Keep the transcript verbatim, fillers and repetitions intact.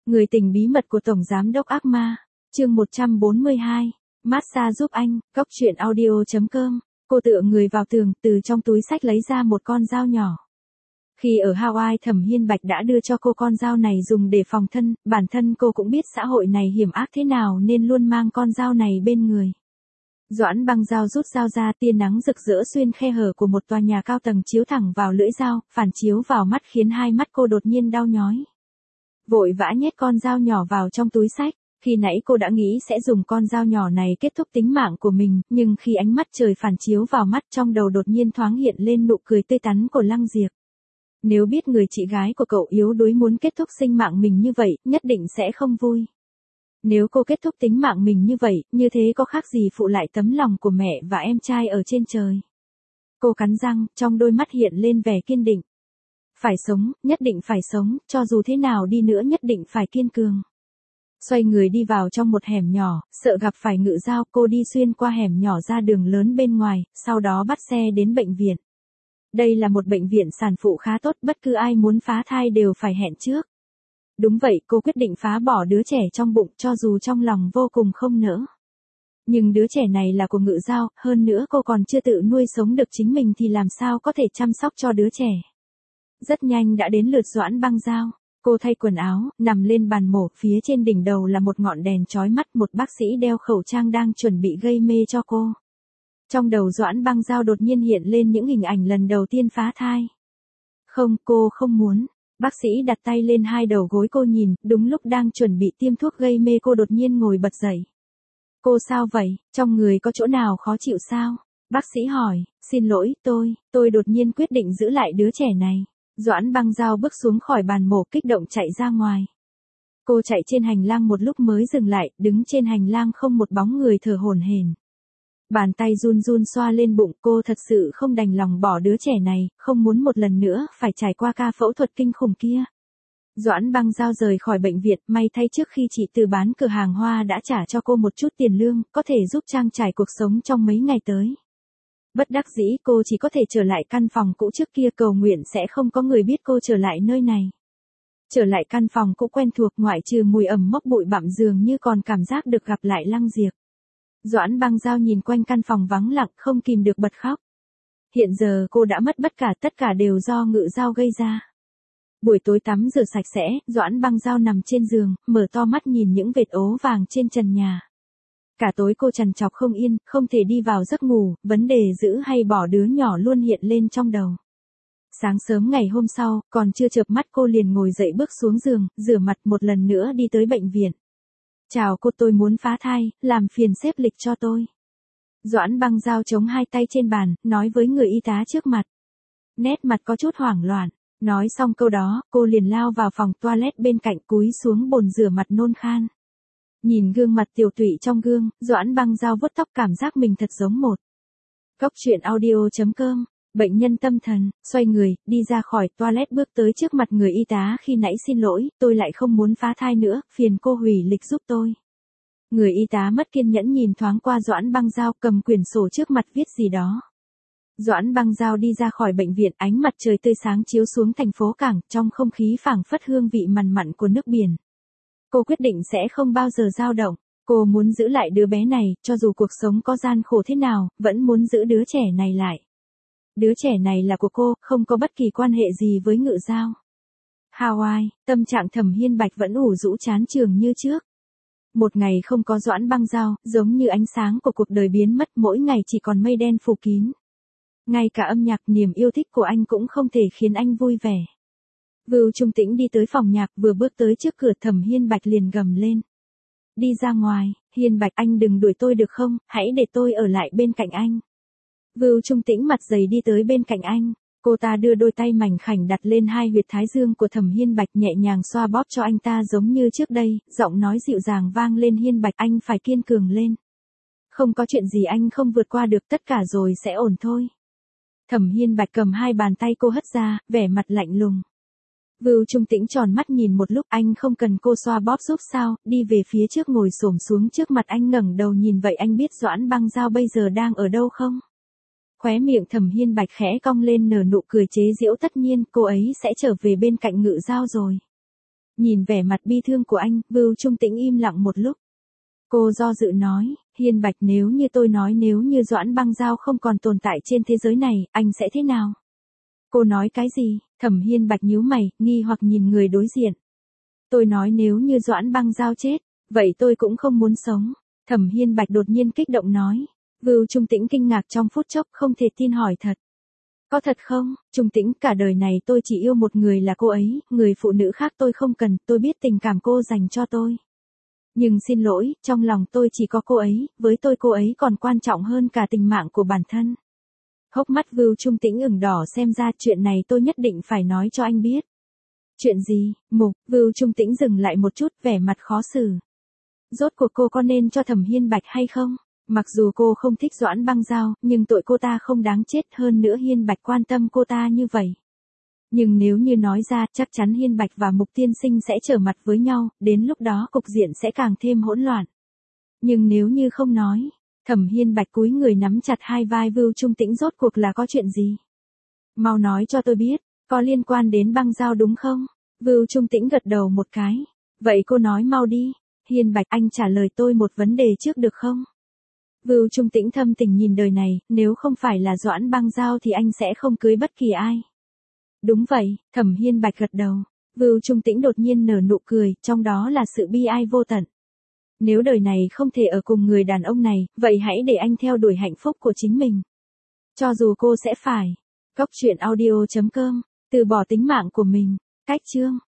Người tình bí mật của Tổng Giám đốc ác ma, chương một trăm bốn mươi hai, massage giúp anh, góc truyện audio chấm com. Cô tựa người vào tường, từ trong túi xách lấy ra một con dao nhỏ. Khi ở Hawaii, Thẩm Hiên Bạch đã đưa cho cô con dao này dùng để phòng thân, bản thân cô cũng biết xã hội này hiểm ác thế nào nên luôn mang con dao này bên người. Doãn Băng Dao rút dao ra, tia nắng rực rỡ xuyên khe hở của một tòa nhà cao tầng chiếu thẳng vào lưỡi dao, phản chiếu vào mắt khiến hai mắt cô đột nhiên đau nhói. Vội vã nhét con dao nhỏ vào trong túi xách, khi nãy cô đã nghĩ sẽ dùng con dao nhỏ này kết thúc tính mạng của mình, nhưng khi ánh mắt trời phản chiếu vào mắt, trong đầu đột nhiên thoáng hiện lên nụ cười tươi tắn của Lăng Diệp. Nếu biết người chị gái của cậu yếu đuối muốn kết thúc sinh mạng mình như vậy, nhất định sẽ không vui. Nếu cô kết thúc tính mạng mình như vậy, như thế có khác gì phụ lại tấm lòng của mẹ và em trai ở trên trời. Cô cắn răng, trong đôi mắt hiện lên vẻ kiên định. Phải sống, nhất định phải sống, cho dù thế nào đi nữa nhất định phải kiên cường. Xoay người đi vào trong một hẻm nhỏ, sợ gặp phải ngự dao, cô đi xuyên qua hẻm nhỏ ra đường lớn bên ngoài, sau đó bắt xe đến bệnh viện. Đây là một bệnh viện sản phụ khá tốt, bất cứ ai muốn phá thai đều phải hẹn trước. Đúng vậy, cô quyết định phá bỏ đứa trẻ trong bụng cho dù trong lòng vô cùng không nỡ. Nhưng đứa trẻ này là của ngự dao, hơn nữa cô còn chưa tự nuôi sống được chính mình thì làm sao có thể chăm sóc cho đứa trẻ. Rất nhanh đã đến lượt Doãn Băng Dao. Cô thay quần áo, nằm lên bàn mổ, phía trên đỉnh đầu là một ngọn đèn chói mắt, một bác sĩ đeo khẩu trang đang chuẩn bị gây mê cho cô. Trong đầu Doãn Băng Dao đột nhiên hiện lên những hình ảnh lần đầu tiên phá thai. Không, cô không muốn. Bác sĩ đặt tay lên hai đầu gối cô nhìn, đúng lúc đang chuẩn bị tiêm thuốc gây mê cô đột nhiên ngồi bật dậy. Cô sao vậy, trong người có chỗ nào khó chịu sao? Bác sĩ hỏi, xin lỗi, tôi, tôi đột nhiên quyết định giữ lại đứa trẻ này. Doãn Băng Dao bước xuống khỏi bàn mổ kích động chạy ra ngoài. Cô chạy trên hành lang một lúc mới dừng lại, đứng trên hành lang không một bóng người thở hổn hển. Bàn tay run run xoa lên bụng, cô thật sự không đành lòng bỏ đứa trẻ này, không muốn một lần nữa phải trải qua ca phẫu thuật kinh khủng kia. Doãn Băng Dao rời khỏi bệnh viện, may thay trước khi chị Từ bán cửa hàng hoa đã trả cho cô một chút tiền lương, có thể giúp trang trải cuộc sống trong mấy ngày tới. Bất đắc dĩ cô chỉ có thể trở lại căn phòng cũ trước kia, cầu nguyện sẽ không có người biết cô trở lại nơi này. Trở lại căn phòng cũ quen thuộc, ngoại trừ mùi ẩm mốc bụi bặm dường như còn cảm giác được gặp lại Lăng Diệp. Doãn Băng Dao nhìn quanh căn phòng vắng lặng, không kìm được bật khóc. Hiện giờ cô đã mất tất cả, tất cả đều do ngự dao gây ra. Buổi tối tắm rửa sạch sẽ, Doãn Băng Dao nằm trên giường, mở to mắt nhìn những vệt ố vàng trên trần nhà. Cả tối cô trằn trọc không yên, không thể đi vào giấc ngủ, vấn đề giữ hay bỏ đứa nhỏ luôn hiện lên trong đầu. Sáng sớm ngày hôm sau, còn chưa chợp mắt cô liền ngồi dậy bước xuống giường, rửa mặt một lần nữa đi tới bệnh viện. Chào cô, tôi muốn phá thai, làm phiền xếp lịch cho tôi. Doãn Băng Dao chống hai tay trên bàn, nói với người y tá trước mặt. Nét mặt có chút hoảng loạn. Nói xong câu đó, cô liền lao vào phòng toilet bên cạnh, cúi xuống bồn rửa mặt nôn khan. Nhìn gương mặt tiều tụy trong gương, Doãn Băng Dao vuốt tóc cảm giác mình thật giống một. Góc truyện audio chấm com, bệnh nhân tâm thần, xoay người, đi ra khỏi toilet bước tới trước mặt người y tá, khi nãy xin lỗi, tôi lại không muốn phá thai nữa, phiền cô hủy lịch giúp tôi. Người y tá mất kiên nhẫn nhìn thoáng qua Doãn Băng Dao, cầm quyển sổ trước mặt viết gì đó. Doãn Băng Dao đi ra khỏi bệnh viện, ánh mặt trời tươi sáng chiếu xuống thành phố cảng, trong không khí phảng phất hương vị mặn mặn của nước biển. Cô quyết định sẽ không bao giờ dao động, cô muốn giữ lại đứa bé này, cho dù cuộc sống có gian khổ thế nào, vẫn muốn giữ đứa trẻ này lại. Đứa trẻ này là của cô, không có bất kỳ quan hệ gì với ngự dao. Hawaii, tâm trạng Thẩm Hiên Bạch vẫn ủ rũ chán chường như trước. Một ngày không có Doãn Băng Dao, giống như ánh sáng của cuộc đời biến mất, mỗi ngày chỉ còn mây đen phủ kín. Ngay cả âm nhạc, niềm yêu thích của anh cũng không thể khiến anh vui vẻ. Vưu Trung Tĩnh đi tới phòng nhạc, vừa bước tới trước cửa, Thẩm Hiên Bạch liền gầm lên. Đi ra ngoài, Hiên Bạch, anh đừng đuổi tôi được không, hãy để tôi ở lại bên cạnh anh. Vưu Trung Tĩnh mặt dày đi tới bên cạnh anh, cô ta đưa đôi tay mảnh khảnh đặt lên hai huyệt thái dương của Thẩm Hiên Bạch, nhẹ nhàng xoa bóp cho anh ta giống như trước đây, giọng nói dịu dàng vang lên, Hiên Bạch, anh phải kiên cường lên. Không có chuyện gì anh không vượt qua được, tất cả rồi sẽ ổn thôi. Thẩm Hiên Bạch cầm hai bàn tay cô hất ra, vẻ mặt lạnh lùng. Vưu Trung Tĩnh tròn mắt nhìn một lúc, anh không cần cô xoa bóp giúp sao, đi về phía trước ngồi xổm xuống trước mặt anh, ngẩng đầu nhìn, vậy anh biết Doãn Băng Dao bây giờ đang ở đâu không? Khóe miệng Thẩm Hiên Bạch khẽ cong lên nở nụ cười chế giễu, tất nhiên cô ấy sẽ trở về bên cạnh ngự dao rồi. Nhìn vẻ mặt bi thương của anh, Vưu Trung Tĩnh im lặng một lúc. Cô do dự nói, Hiên Bạch, nếu như tôi nói nếu như Doãn Băng Giao không còn tồn tại trên thế giới này, anh sẽ thế nào? Cô nói cái gì? Thẩm Hiên Bạch nhíu mày, nghi hoặc nhìn người đối diện. Tôi nói nếu như Doãn Băng Giao chết, vậy tôi cũng không muốn sống. Thẩm Hiên Bạch đột nhiên kích động nói. Vưu Trung Tĩnh kinh ngạc trong phút chốc, không thể tin hỏi thật. Có thật không? Trung Tĩnh, cả đời này tôi chỉ yêu một người là cô ấy, người phụ nữ khác tôi không cần, tôi biết tình cảm cô dành cho tôi. Nhưng xin lỗi, trong lòng tôi chỉ có cô ấy, với tôi cô ấy còn quan trọng hơn cả tình mạng của bản thân. Hốc mắt Vưu Trung Tĩnh ửng đỏ, xem ra chuyện này tôi nhất định phải nói cho anh biết. Chuyện gì? Mục, Vưu Trung Tĩnh dừng lại một chút, vẻ mặt khó xử. Rốt cuộc cô có nên cho Thẩm Hiên Bạch hay không? Mặc dù cô không thích Doãn Băng Giao, nhưng tội cô ta không đáng chết, hơn nữa Hiên Bạch quan tâm cô ta như vậy. Nhưng nếu như nói ra, chắc chắn Hiên Bạch và Mục tiên sinh sẽ trở mặt với nhau, đến lúc đó cục diện sẽ càng thêm hỗn loạn. Nhưng nếu như không nói, Thẩm Hiên Bạch cúi người nắm chặt hai vai Vưu Trung Tĩnh, rốt cuộc là có chuyện gì? Mau nói cho tôi biết, có liên quan đến Băng Giao đúng không? Vưu Trung Tĩnh gật đầu một cái. Vậy cô nói mau đi. Hiên Bạch, anh trả lời tôi một vấn đề trước được không? Vưu Trung Tĩnh thâm tình nhìn đời này, nếu không phải là Doãn Băng Giao thì anh sẽ không cưới bất kỳ ai. Đúng vậy, Thẩm Hiên Bạch gật đầu. Vưu Trung Tĩnh đột nhiên nở nụ cười, trong đó là sự bi ai vô tận. Nếu đời này không thể ở cùng người đàn ông này, vậy hãy để anh theo đuổi hạnh phúc của chính mình. Cho dù cô sẽ phải. Cốc truyện audio chấm com, từ bỏ tính mạng của mình. Cách chương.